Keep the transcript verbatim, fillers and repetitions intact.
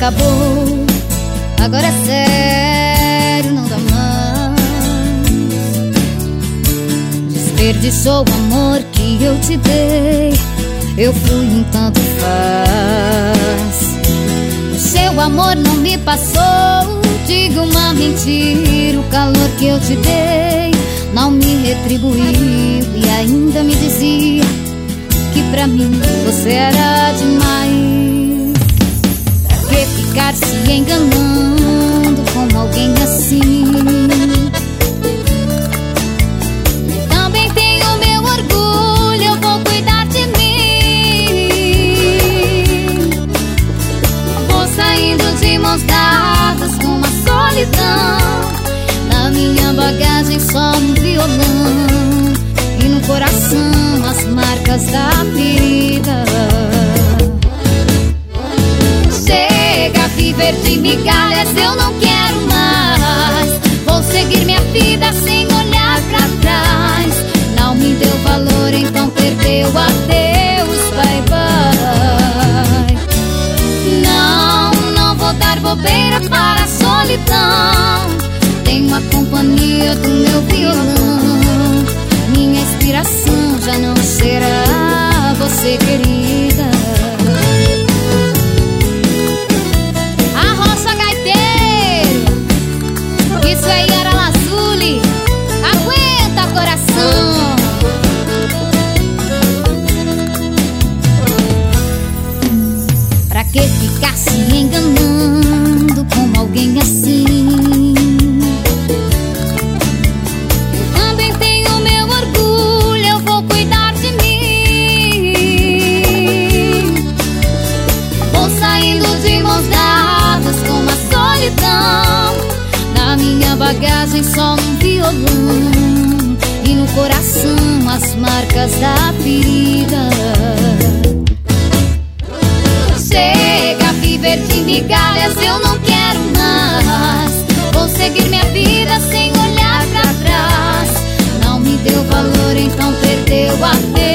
acabou, agora é sério, não dá mais. Desperdiçou o amor que eu te dei, eu fui um tanto faz. O seu amor não me passou, diga uma mentira. O calor que eu te dei não me retribuiu, e ainda me dizia que pra mim você era demais. Pra que ficar se enganando com alguém assim? Também tenho meu orgulho, eu vou cuidar de mim. Vou saindo de mãos dadas com uma solidão. Na minha bagagem só um violão, e no coração as marcas da ferida. Chega a viver de migalhas, eu não quero mais. Vou seguir minha vida sem olhar pra trás. Não me deu valor, então perdeu. Adeus, bye bye. Não, não vou dar bobeira para a solidão. Tenho a companhia do meu violão. Minha inspiração já não será você, querida. Arrocha, gaiteiro, isso é Yara Lazuli. Aguenta, coração. Pra que ficar se enganando com alguém assim? Na minha bagagem só um violão, e no coração as marcas da ferida. Chega a viver de migalhas, eu não quero mais. Vou seguir minha vida sem olhar pra trás. Não me deu valor, então perdeu. Adeus.